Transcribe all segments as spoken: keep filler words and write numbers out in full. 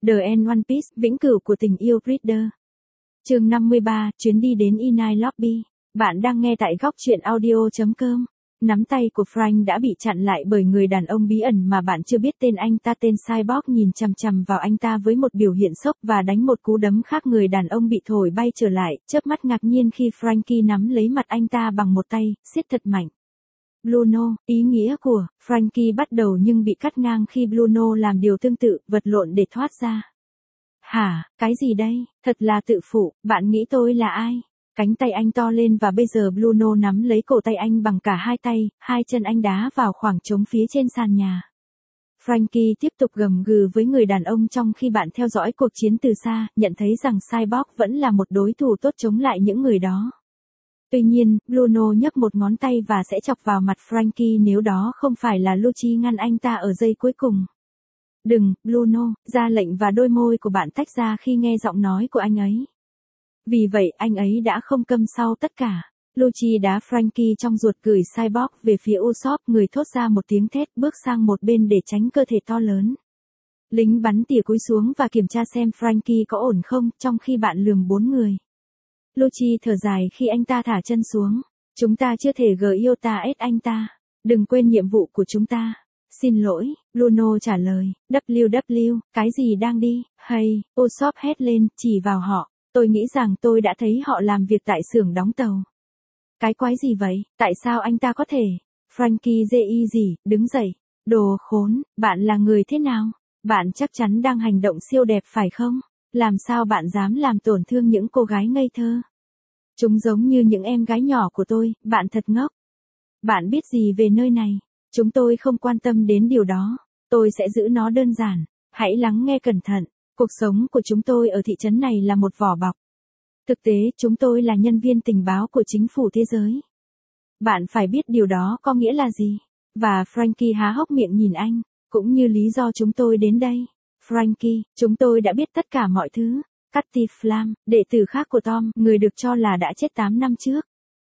The End One Piece, vĩnh cửu của tình yêu Reader. Chương năm mươi ba, chuyến đi đến Inai Lobby. Bạn đang nghe tại góc truyện audio chấm com. Nắm tay của Frank đã bị chặn lại bởi người đàn ông bí ẩn mà bạn chưa biết tên. Anh ta tên Cyborg nhìn chằm chằm vào anh ta với một biểu hiện sốc và đánh một cú đấm khác. Người đàn ông bị thổi bay trở lại, chớp mắt ngạc nhiên khi Frankie nắm lấy mặt anh ta bằng một tay, siết thật mạnh. Bruno, ý nghĩa của Frankie bắt đầu nhưng bị cắt ngang khi Bruno làm điều tương tự, vật lộn để thoát ra. Hả, cái gì đây, thật là tự phụ, bạn nghĩ tôi là ai? Cánh tay anh to lên và bây giờ Bruno nắm lấy cổ tay anh bằng cả hai tay, hai chân anh đá vào khoảng trống phía trên sàn nhà. Frankie tiếp tục gầm gừ với người đàn ông trong khi bạn theo dõi cuộc chiến từ xa, nhận thấy rằng Cyborg vẫn là một đối thủ tốt chống lại những người đó. Tuy nhiên, Bruno nhấc một ngón tay và sẽ chọc vào mặt Frankie nếu đó không phải là Lucci ngăn anh ta ở giây cuối cùng. Đừng, Bruno, ra lệnh và đôi môi của bạn tách ra khi nghe giọng nói của anh ấy. Vì vậy anh ấy đã không câm sau tất cả. Lucci đá Frankie trong ruột gửi Cyborg về phía Usopp, người thốt ra một tiếng thét bước sang một bên để tránh cơ thể to lớn. Lính bắn tỉa cúi xuống và kiểm tra xem Frankie có ổn không, trong khi bạn lườm bốn người. Lucci thở dài khi anh ta thả chân xuống. Chúng ta chưa thể Giota ét anh ta. Đừng quên nhiệm vụ của chúng ta. Xin lỗi, Bruno trả lời. vê kép vê, cái gì đang đi? Hay, Usopp hét lên, chỉ vào họ. Tôi nghĩ rằng tôi đã thấy họ làm việc tại xưởng đóng tàu. Cái quái gì vậy? Tại sao anh ta có thể? Frankie dê gì, đứng dậy. Đồ khốn, bạn là người thế nào? Bạn chắc chắn đang hành động siêu đẹp phải không? Làm sao bạn dám làm tổn thương những cô gái ngây thơ? Chúng giống như những em gái nhỏ của tôi, bạn thật ngốc. Bạn biết gì về nơi này? Chúng tôi không quan tâm đến điều đó. Tôi sẽ giữ nó đơn giản. Hãy lắng nghe cẩn thận. Cuộc sống của chúng tôi ở thị trấn này là một vỏ bọc. Thực tế, chúng tôi là nhân viên tình báo của chính phủ thế giới. Bạn phải biết điều đó có nghĩa là gì. Và Frankie há hốc miệng nhìn anh, cũng như lý do chúng tôi đến đây. Frankie, chúng tôi đã biết tất cả mọi thứ. Cutty Flam, đệ tử khác của Tom, người được cho là đã chết tám năm trước.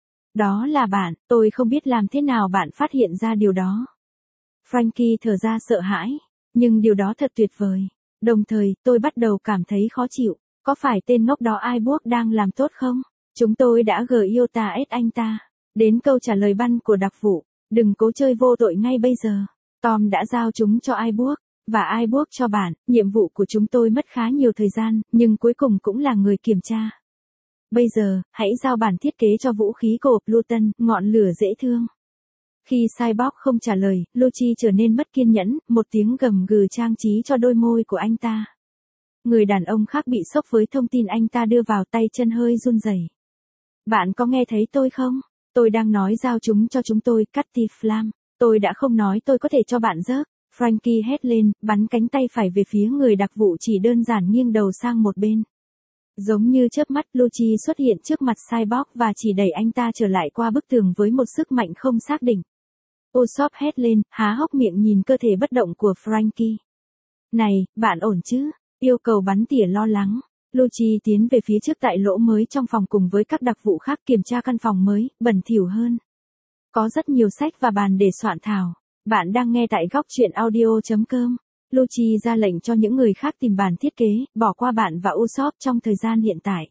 Đó là bạn, tôi không biết làm thế nào bạn phát hiện ra điều đó. Frankie thở ra sợ hãi, nhưng điều đó thật tuyệt vời. Đồng thời, tôi bắt đầu cảm thấy khó chịu. Có phải tên ngốc đó Cyborg đang làm tốt không? Chúng tôi đã Giota ét anh ta. Đến câu trả lời băn của đặc vụ. Đừng cố chơi vô tội ngay bây giờ. Tom đã giao chúng cho Cyborg. Và Cyborg cho bạn. Nhiệm vụ của chúng tôi mất khá nhiều thời gian, nhưng cuối cùng cũng là người kiểm tra. Bây giờ, hãy giao bản thiết kế cho vũ khí của Pluton, ngọn lửa dễ thương. Khi Cyborg không trả lời, Lucci trở nên mất kiên nhẫn, một tiếng gầm gừ trang trí cho đôi môi của anh ta. Người đàn ông khác bị sốc với thông tin anh ta đưa vào, tay chân hơi run rẩy. Bạn có nghe thấy tôi không? Tôi đang nói giao chúng cho chúng tôi, Cutty Flam. Tôi đã không nói tôi có thể cho bạn rớt. Frankie hét lên, bắn cánh tay phải về phía người đặc vụ, chỉ đơn giản nghiêng đầu sang một bên. Giống như chớp mắt, Lucci xuất hiện trước mặt Cyborg và chỉ đẩy anh ta trở lại qua bức tường với một sức mạnh không xác định. Usopp hét lên, há hốc miệng nhìn cơ thể bất động của Frankie. Này, bạn ổn chứ? Yêu cầu bắn tỉa lo lắng. Lucci tiến về phía trước tại lỗ mới trong phòng cùng với các đặc vụ khác, kiểm tra căn phòng mới, bẩn thỉu hơn. Có rất nhiều sách và bàn để soạn thảo. Bạn đang nghe tại góc truyện audio chấm com. Lucci ra lệnh cho những người khác tìm bản thiết kế, bỏ qua bạn và Usopp trong thời gian hiện tại.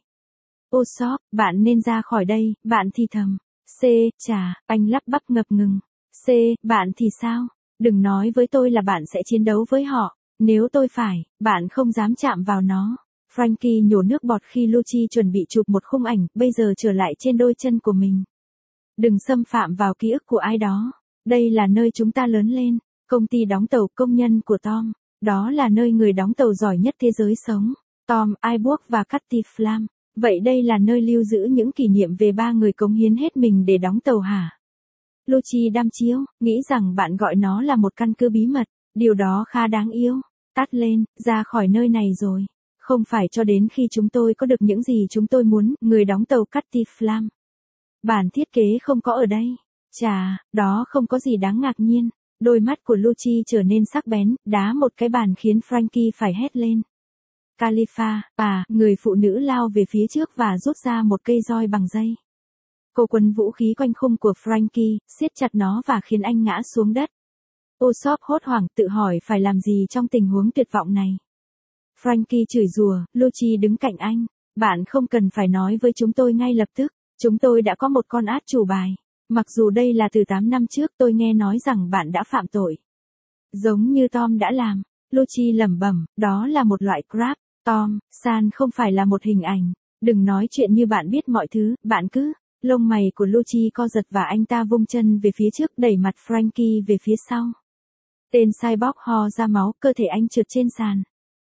Usopp, bạn nên ra khỏi đây, bạn thì thầm. C, chà, anh lắp bắp ngập ngừng. C, bạn thì sao? Đừng nói với tôi là bạn sẽ chiến đấu với họ. Nếu tôi phải, bạn không dám chạm vào nó. Frankie nhổ nước bọt khi Lucci chuẩn bị chụp một khung ảnh, bây giờ trở lại trên đôi chân của mình. Đừng xâm phạm vào ký ức của ai đó. Đây là nơi chúng ta lớn lên. Công ty đóng tàu, công nhân của Tom. Đó là nơi người đóng tàu giỏi nhất thế giới sống. Tom, Cyborg và Cutty Flam. Vậy đây là nơi lưu giữ những kỷ niệm về ba người cống hiến hết mình để đóng tàu hả? Lucci đăm chiêu, nghĩ rằng bạn gọi nó là một căn cứ bí mật. Điều đó khá đáng yêu. Tắt lên, ra khỏi nơi này rồi. Không phải cho đến khi chúng tôi có được những gì chúng tôi muốn, người đóng tàu Cutty Flam. Bản thiết kế không có ở đây. Chà, đó không có gì đáng ngạc nhiên. Đôi mắt của Lucci trở nên sắc bén, đá một cái bàn khiến Frankie phải hét lên. Khalifa, à, người phụ nữ lao về phía trước và rút ra một cây roi bằng dây. Cô quấn vũ khí quanh khung của Frankie, siết chặt nó và khiến anh ngã xuống đất. Usopp hốt hoảng tự hỏi phải làm gì trong tình huống tuyệt vọng này. Frankie chửi rủa, Lucci đứng cạnh anh. Bạn không cần phải nói với chúng tôi ngay lập tức. Chúng tôi đã có một con át chủ bài. Mặc dù đây là từ tám năm trước tôi nghe nói rằng bạn đã phạm tội. Giống như Tom đã làm. Lucci lẩm bẩm, đó là một loại crap. Tom, San không phải là một hình ảnh. Đừng nói chuyện như bạn biết mọi thứ, bạn cứ. Lông mày của Lucci co giật và anh ta vung chân về phía trước đẩy mặt Frankie về phía sau. Tên cyborg ho ra máu, cơ thể anh trượt trên sàn.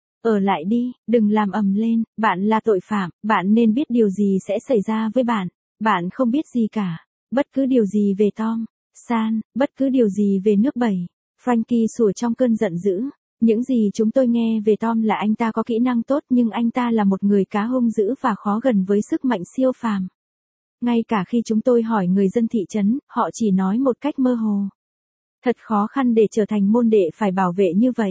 Ở lại đi, đừng làm ầm lên, bạn là tội phạm, bạn nên biết điều gì sẽ xảy ra với bạn. Bạn không biết gì cả. Bất cứ điều gì về Tom, San, bất cứ điều gì về nước Bảy. Frankie sủa trong cơn giận dữ. Những gì chúng tôi nghe về Tom là anh ta có kỹ năng tốt nhưng anh ta là một người cá hung dữ và khó gần với sức mạnh siêu phàm. Ngay cả khi chúng tôi hỏi người dân thị trấn, họ chỉ nói một cách mơ hồ. Thật khó khăn để trở thành môn đệ phải bảo vệ như vậy.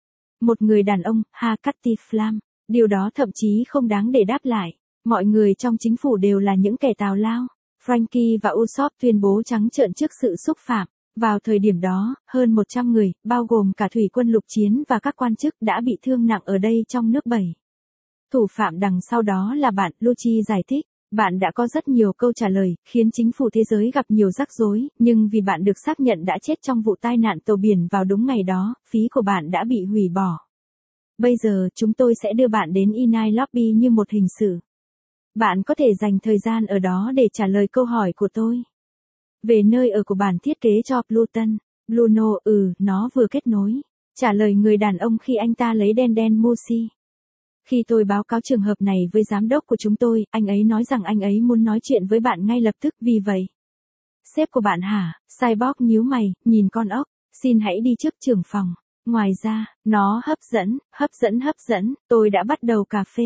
Một người đàn ông, Ha Cutty Flam, điều đó thậm chí không đáng để đáp lại. Mọi người trong chính phủ đều là những kẻ tào lao. Frankie và Usopp tuyên bố trắng trợn trước sự xúc phạm. Vào thời điểm đó, hơn một trăm người, bao gồm cả thủy quân lục chiến và các quan chức đã bị thương nặng ở đây trong nước Bảy. Thủ phạm đằng sau đó là bạn, Lucci giải thích. Bạn đã có rất nhiều câu trả lời, khiến chính phủ thế giới gặp nhiều rắc rối, nhưng vì bạn được xác nhận đã chết trong vụ tai nạn tàu biển vào đúng ngày đó, phí của bạn đã bị hủy bỏ. Bây giờ, chúng tôi sẽ đưa bạn đến Inai Lobby như một hình sự. Bạn có thể dành thời gian ở đó để trả lời câu hỏi của tôi. Về nơi ở của bản thiết kế cho Pluton, Bluno, ừ, nó vừa kết nối. Trả lời người đàn ông khi anh ta lấy đen đen Mushi. Khi tôi báo cáo trường hợp này với giám đốc của chúng tôi, anh ấy nói rằng anh ấy muốn nói chuyện với bạn ngay lập tức, vì vậy. Sếp của bạn hả? Cyborg nhíu mày, nhìn con ốc. Xin hãy đi trước trưởng phòng. Ngoài ra, nó hấp dẫn, hấp dẫn hấp dẫn, tôi đã bắt đầu cà phê.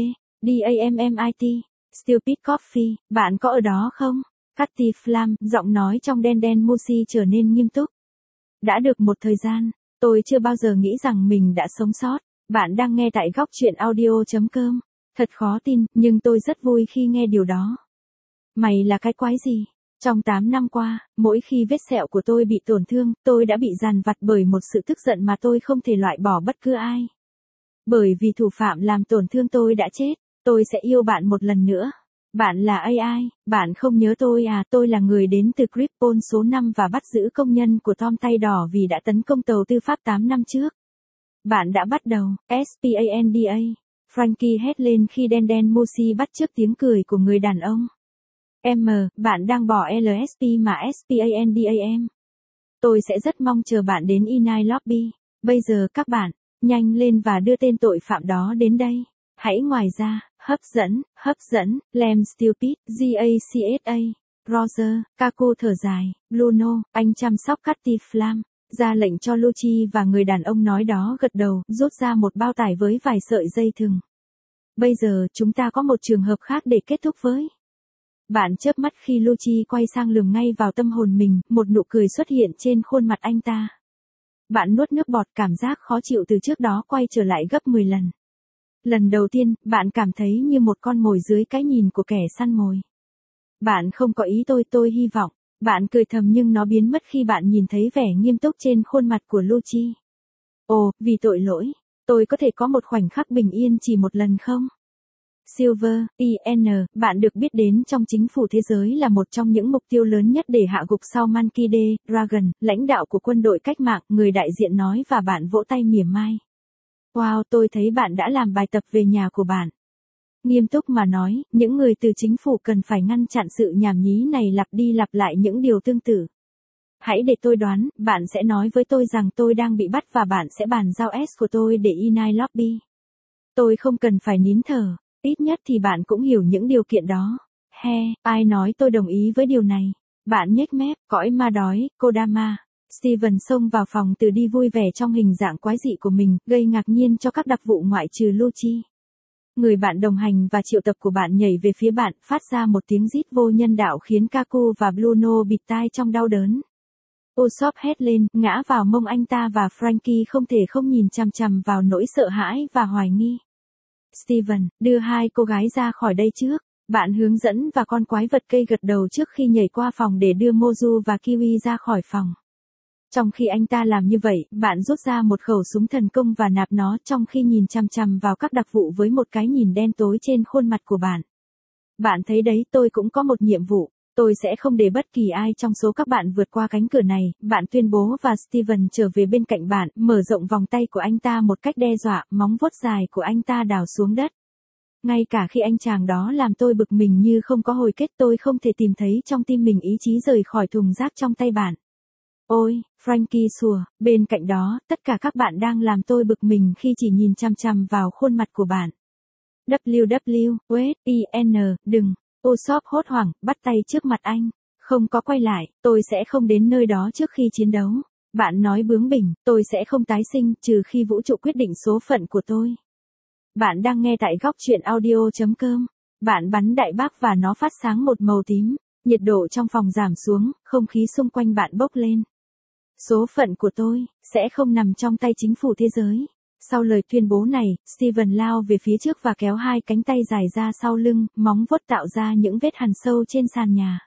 DAMMIT. Stupid Coffee, bạn có ở đó không? Cutty Flam, giọng nói trong đen đen Mushi trở nên nghiêm túc. Đã được một thời gian, tôi chưa bao giờ nghĩ rằng mình đã sống sót. Bạn đang nghe tại góc truyện audio chấm com. Thật khó tin, nhưng tôi rất vui khi nghe điều đó. Mày là cái quái gì? Trong tám năm qua, mỗi khi vết sẹo của tôi bị tổn thương, tôi đã bị dằn vặt bởi một sự tức giận mà tôi không thể loại bỏ bất cứ ai. Bởi vì thủ phạm làm tổn thương tôi đã chết, tôi sẽ yêu bạn một lần nữa. Bạn là a i, bạn không nhớ tôi à, tôi là người đến từ Krypton số năm và bắt giữ công nhân của Tom tay đỏ vì đã tấn công tàu tư pháp tám năm trước. Bạn đã bắt đầu, SPANDA. Frankie hét lên khi đen đen Mushi bắt chước tiếng cười của người đàn ông. M, bạn đang bỏ lờ ét pê mà SPANDAM. Tôi sẽ rất mong chờ bạn đến Inai Lobby. Bây giờ các bạn, nhanh lên và đưa tên tội phạm đó đến đây. Hãy ngoài ra, hấp dẫn, hấp dẫn, Lem Stupid, GACSA, Roger, Kaku thở dài, Bluno, anh chăm sóc Cutty Flam. Ra lệnh cho Lucci và người đàn ông nói đó gật đầu, rút ra một bao tải với vài sợi dây thừng. Bây giờ chúng ta có một trường hợp khác để kết thúc với. Bạn chớp mắt khi Lucci quay sang lườm ngay vào tâm hồn mình, một nụ cười xuất hiện trên khuôn mặt anh ta. Bạn nuốt nước bọt, cảm giác khó chịu từ trước đó quay trở lại gấp mười lần. Lần đầu tiên, bạn cảm thấy như một con mồi dưới cái nhìn của kẻ săn mồi. Bạn không có ý tôi, tôi hy vọng. Bạn cười thầm nhưng nó biến mất khi bạn nhìn thấy vẻ nghiêm túc trên khuôn mặt của Lucci. Ồ, vì tội lỗi, tôi có thể có một khoảnh khắc bình yên chỉ một lần không? Silver, i en, bạn được biết đến trong chính phủ thế giới là một trong những mục tiêu lớn nhất để hạ gục sau Monkey D. Dragon, lãnh đạo của quân đội cách mạng, người đại diện nói và bạn vỗ tay mỉa mai. Wow, tôi thấy bạn đã làm bài tập về nhà của bạn. Nghiêm túc mà nói, những người từ chính phủ cần phải ngăn chặn sự nhảm nhí này lặp đi lặp lại những điều tương tự. Hãy để tôi đoán, bạn sẽ nói với tôi rằng tôi đang bị bắt và bạn sẽ bàn giao S của tôi để Inai Lobby. Tôi không cần phải nín thở, ít nhất thì bạn cũng hiểu những điều kiện đó. He, ai nói tôi đồng ý với điều này? Bạn nhếch mép, cõi ma đói, Kodama. Steven xông vào phòng từ đi vui vẻ trong hình dạng quái dị của mình, gây ngạc nhiên cho các đặc vụ ngoại trừ Lucci. Người bạn đồng hành và triệu tập của bạn nhảy về phía bạn, phát ra một tiếng rít vô nhân đạo khiến Kaku và Bluno bịt tai trong đau đớn. Usopp hét lên, ngã vào mông anh ta và Frankie không thể không nhìn chằm chằm vào nỗi sợ hãi và hoài nghi. Steven, đưa hai cô gái ra khỏi đây trước. Bạn hướng dẫn và con quái vật cây gật đầu trước khi nhảy qua phòng để đưa Mozu và Kiwi ra khỏi phòng. Trong khi anh ta làm như vậy, bạn rút ra một khẩu súng thần công và nạp nó trong khi nhìn chằm chằm vào các đặc vụ với một cái nhìn đen tối trên khuôn mặt của bạn. Bạn thấy đấy, tôi cũng có một nhiệm vụ. Tôi sẽ không để bất kỳ ai trong số các bạn vượt qua cánh cửa này, bạn tuyên bố và Steven trở về bên cạnh bạn, mở rộng vòng tay của anh ta một cách đe dọa, móng vuốt dài của anh ta đào xuống đất. Ngay cả khi anh chàng đó làm tôi bực mình như không có hồi kết, tôi không thể tìm thấy trong tim mình ý chí rời khỏi thùng rác trong tay bạn. Ôi, Frankie sủa, bên cạnh đó, tất cả các bạn đang làm tôi bực mình khi chỉ nhìn chằm chằm vào khuôn mặt của bạn. W W, W, I N, đừng. Usopp hốt hoảng, bắt tay trước mặt anh. Không có quay lại, tôi sẽ không đến nơi đó trước khi chiến đấu. Bạn nói bướng bỉnh, tôi sẽ không tái sinh, trừ khi vũ trụ quyết định số phận của tôi. Bạn đang nghe tại góc truyện audio.com. Bạn bắn đại bác và nó phát sáng một màu tím. Nhiệt độ trong phòng giảm xuống, không khí xung quanh bạn bốc lên. Số phận của tôi, sẽ không nằm trong tay chính phủ thế giới. Sau lời tuyên bố này, Steven lao về phía trước và kéo hai cánh tay dài ra sau lưng, móng vuốt tạo ra những vết hằn sâu trên sàn nhà.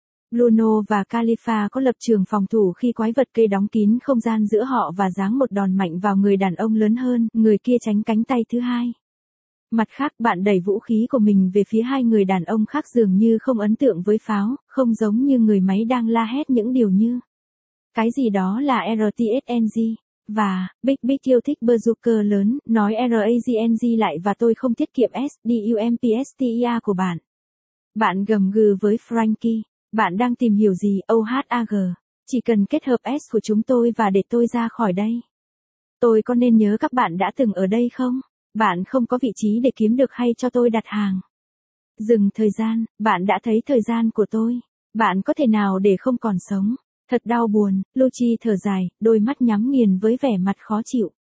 Bruno và Khalifa có lập trường phòng thủ khi quái vật cây đóng kín không gian giữa họ và giáng một đòn mạnh vào người đàn ông lớn hơn, người kia tránh cánh tay thứ hai. Mặt khác, bạn đẩy vũ khí của mình về phía hai người đàn ông khác dường như không ấn tượng với pháo, không giống như người máy đang la hét những điều như cái gì đó là R T S N G. Và, Big Big yêu thích bazooka lớn, nói R A G N G lại và tôi không tiết kiệm S D U M P S T E R của bạn. Bạn gầm gừ với Frankie. Bạn đang tìm hiểu gì, O H A G? Chỉ cần kết hợp S của chúng tôi và để tôi ra khỏi đây. Tôi có nên nhớ các bạn đã từng ở đây không? Bạn không có vị trí để kiếm được hay cho tôi đặt hàng. Dừng thời gian, bạn đã thấy thời gian của tôi. Bạn có thể nào để không còn sống? Thật đau buồn, Lucci thở dài, đôi mắt nhắm nghiền với vẻ mặt khó chịu.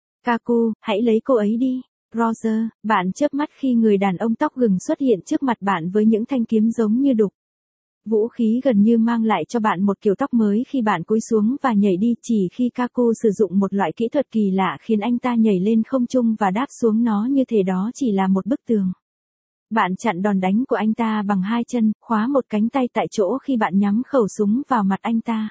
Kaku, hãy lấy cô ấy đi. Roger, bạn chớp mắt khi người đàn ông tóc gừng xuất hiện trước mặt bạn với những thanh kiếm giống như đục. Vũ khí gần như mang lại cho bạn một kiểu tóc mới khi bạn cúi xuống và nhảy đi, chỉ khi Kaku sử dụng một loại kỹ thuật kỳ lạ khiến anh ta nhảy lên không trung và đáp xuống nó như thể đó chỉ là một bức tường. Bạn chặn đòn đánh của anh ta bằng hai chân, khóa một cánh tay tại chỗ khi bạn nhắm khẩu súng vào mặt anh ta.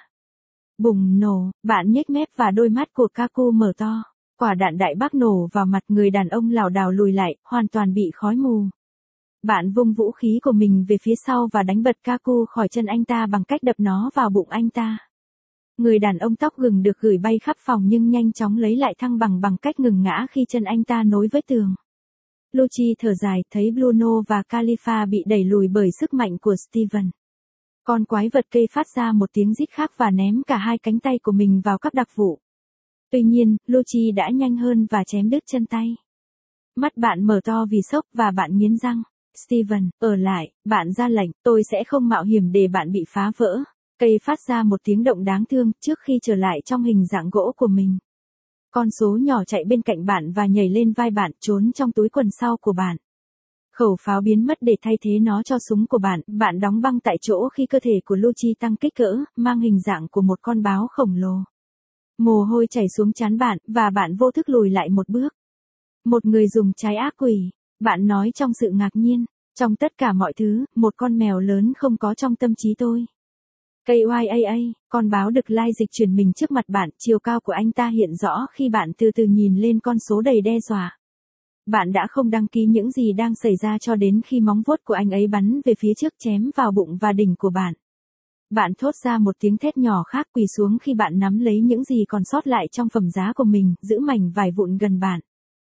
Bùng nổ, bạn nhếch mép và đôi mắt của Kaku mở to. Quả đạn đại bác nổ vào mặt người đàn ông lảo đảo lùi lại, hoàn toàn bị khói mù. Bạn vung vũ khí của mình về phía sau và đánh bật Kaku khỏi chân anh ta bằng cách đập nó vào bụng anh ta. Người đàn ông tóc gừng được gửi bay khắp phòng nhưng nhanh chóng lấy lại thăng bằng bằng cách ngừng ngã khi chân anh ta nối với tường. Lucci thở dài, thấy Bruno và Khalifa bị đẩy lùi bởi sức mạnh của Steven. Con quái vật cây phát ra một tiếng rít khác và ném cả hai cánh tay của mình vào các đặc vụ. Tuy nhiên, Lucci đã nhanh hơn và chém đứt chân tay. Mắt bạn mở to vì sốc và bạn nghiến răng. Steven, ở lại, bạn ra lệnh, tôi sẽ không mạo hiểm để bạn bị phá vỡ. Cây phát ra một tiếng động đáng thương trước khi trở lại trong hình dạng gỗ của mình. Con số nhỏ chạy bên cạnh bạn và nhảy lên vai bạn, trốn trong túi quần sau của bạn. Khẩu pháo biến mất để thay thế nó cho súng của bạn, bạn đóng băng tại chỗ khi cơ thể của Lucci tăng kích cỡ, mang hình dạng của một con báo khổng lồ. Mồ hôi chảy xuống trán bạn, và bạn vô thức lùi lại một bước. Một người dùng trái ác quỷ, bạn nói trong sự ngạc nhiên, trong tất cả mọi thứ, một con mèo lớn không có trong tâm trí tôi. K Y A A, con báo đực lai dịch chuyển mình trước mặt bạn, chiều cao của anh ta hiện rõ khi bạn từ từ nhìn lên con số đầy đe dọa. Bạn đã không đăng ký những gì đang xảy ra cho đến khi móng vuốt của anh ấy bắn về phía trước chém vào bụng và đỉnh của bạn. Bạn thốt ra một tiếng thét nhỏ khác, quỳ xuống khi bạn nắm lấy những gì còn sót lại trong phẩm giá của mình, giữ mảnh vải vụn gần bạn.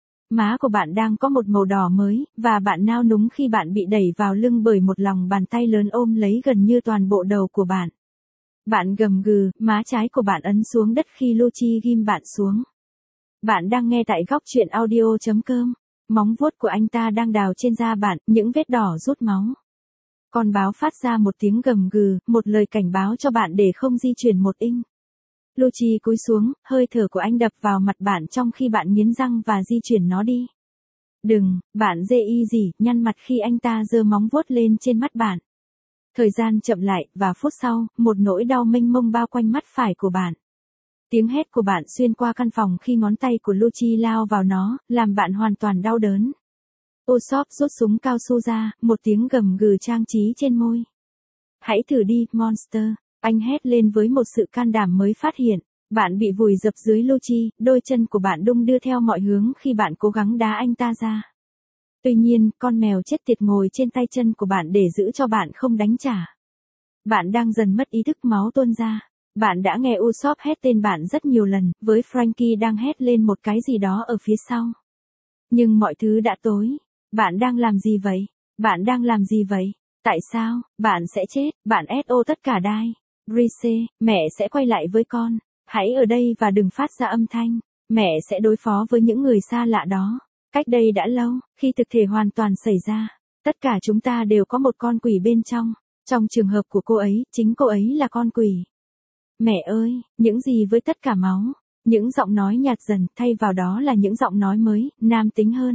Má của bạn đang có một màu đỏ mới, và bạn nao núng khi bạn bị đẩy vào lưng bởi một lòng bàn tay lớn ôm lấy gần như toàn bộ đầu của bạn. Bạn gầm gừ, má trái của bạn ấn xuống đất khi Lucci ghim bạn xuống. Bạn đang nghe tại góc truyện audio.com. Móng vuốt của anh ta đang đào trên da bạn, những vết đỏ rút máu. Con báo phát ra một tiếng gầm gừ, một lời cảnh báo cho bạn để không di chuyển một inch. Lucci cúi xuống, hơi thở của anh đập vào mặt bạn trong khi bạn nghiến răng và di chuyển nó đi. Đừng, bạn dê y gì, nhăn mặt khi anh ta giơ móng vuốt lên trên mắt bạn. Thời gian chậm lại, và phút sau, một nỗi đau mênh mông bao quanh mắt phải của bạn. Tiếng hét của bạn xuyên qua căn phòng khi ngón tay của Lucci lao vào nó, làm bạn hoàn toàn đau đớn. Usopp rút súng cao su ra, một tiếng gầm gừ trang trí trên môi. Hãy thử đi, monster, anh hét lên với một sự can đảm mới phát hiện. Bạn bị vùi dập dưới Lucci, đôi chân của bạn đung đưa theo mọi hướng khi bạn cố gắng đá anh ta ra. Tuy nhiên, con mèo chết tiệt ngồi trên tay chân của bạn để giữ cho bạn không đánh trả. Bạn đang dần mất ý thức, máu tuôn ra. Bạn đã nghe Usopp hét tên bạn rất nhiều lần, với Franky đang hét lên một cái gì đó ở phía sau. Nhưng mọi thứ đã tối. Bạn đang làm gì vậy? Bạn đang làm gì vậy? Tại sao? Bạn sẽ chết, bạn ét ô tất cả đai. Reese, mẹ sẽ quay lại với con. Hãy ở đây và đừng phát ra âm thanh. Mẹ sẽ đối phó với những người xa lạ đó. Cách đây đã lâu, khi thực thể hoàn toàn xảy ra, tất cả chúng ta đều có một con quỷ bên trong. Trong trường hợp của cô ấy, chính cô ấy là con quỷ. Mẹ ơi, những gì với tất cả máu? Những giọng nói nhạt dần, thay vào đó là những giọng nói mới, nam tính hơn.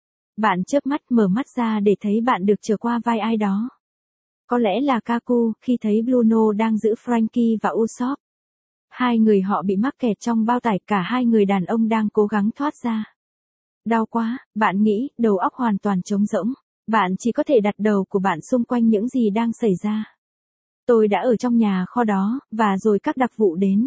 Bạn chớp mắt, mở mắt ra để thấy bạn được trở qua vai ai đó. Có lẽ là Kaku, khi thấy Bruno đang giữ Franky và Usopp. Hai người họ bị mắc kẹt trong bao tải, cả hai người đàn ông đang cố gắng thoát ra. Đau quá, bạn nghĩ, đầu óc hoàn toàn trống rỗng. Bạn chỉ có thể đặt đầu của bạn xung quanh những gì đang xảy ra. Tôi đã ở trong nhà kho đó, và rồi các đặc vụ đến.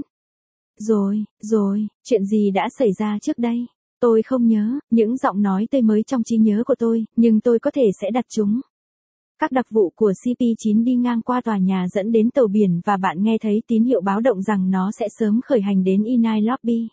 Rồi, rồi, chuyện gì đã xảy ra trước đây? Tôi không nhớ, những giọng nói tươi mới trong trí nhớ của tôi, nhưng tôi có thể sẽ đặt chúng. Các đặc vụ của xê pê chín đi ngang qua tòa nhà dẫn đến tàu biển và bạn nghe thấy tín hiệu báo động rằng nó sẽ sớm khởi hành đến Inai Lobby.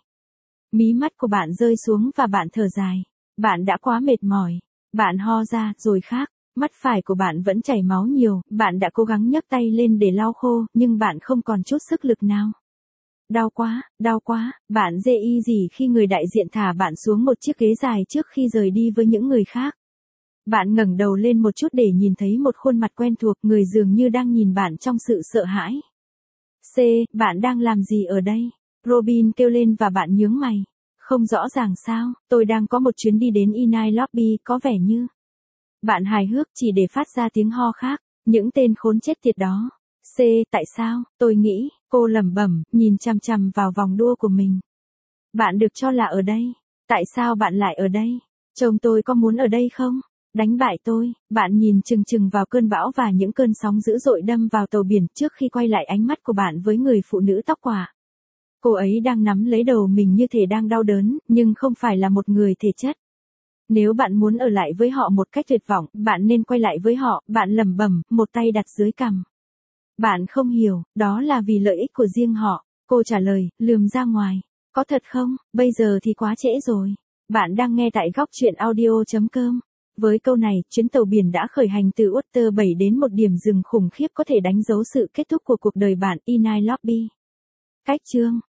Mí mắt của bạn rơi xuống và bạn thở dài. Bạn đã quá mệt mỏi. Bạn ho ra, rồi khác. Mắt phải của bạn vẫn chảy máu nhiều, bạn đã cố gắng nhấc tay lên để lau khô, nhưng bạn không còn chút sức lực nào. Đau quá, đau quá, bạn dê y gì khi người đại diện thả bạn xuống một chiếc ghế dài trước khi rời đi với những người khác. Bạn ngẩng đầu lên một chút để nhìn thấy một khuôn mặt quen thuộc, người dường như đang nhìn bạn trong sự sợ hãi. C, bạn đang làm gì ở đây? Robin kêu lên và bạn nhướng mày. Không rõ ràng sao, tôi đang có một chuyến đi đến Inai Lobby, có vẻ như. Bạn hài hước chỉ để phát ra tiếng ho khác, những tên khốn chết tiệt đó. C, tại sao, tôi nghĩ, cô lẩm bẩm, nhìn chằm chằm vào vòng đua của mình. Bạn được cho là ở đây. Tại sao bạn lại ở đây? Chồng tôi có muốn ở đây không? Đánh bại tôi, bạn nhìn chừng chừng vào cơn bão và những cơn sóng dữ dội đâm vào tàu biển trước khi quay lại ánh mắt của bạn với người phụ nữ tóc quả. Cô ấy đang nắm lấy đầu mình như thể đang đau đớn, nhưng không phải là một người thể chất. Nếu bạn muốn ở lại với họ một cách tuyệt vọng, bạn nên quay lại với họ, bạn lẩm bẩm, một tay đặt dưới cằm. Bạn không hiểu, đó là vì lợi ích của riêng họ. Cô trả lời, lườm ra ngoài. Có thật không? Bây giờ thì quá trễ rồi. Bạn đang nghe tại góc truyện audio chấm com. Với câu này, chuyến tàu biển đã khởi hành từ Water bảy đến một điểm dừng khủng khiếp có thể đánh dấu sự kết thúc của cuộc đời bạn, Inai Lobby. Cách chương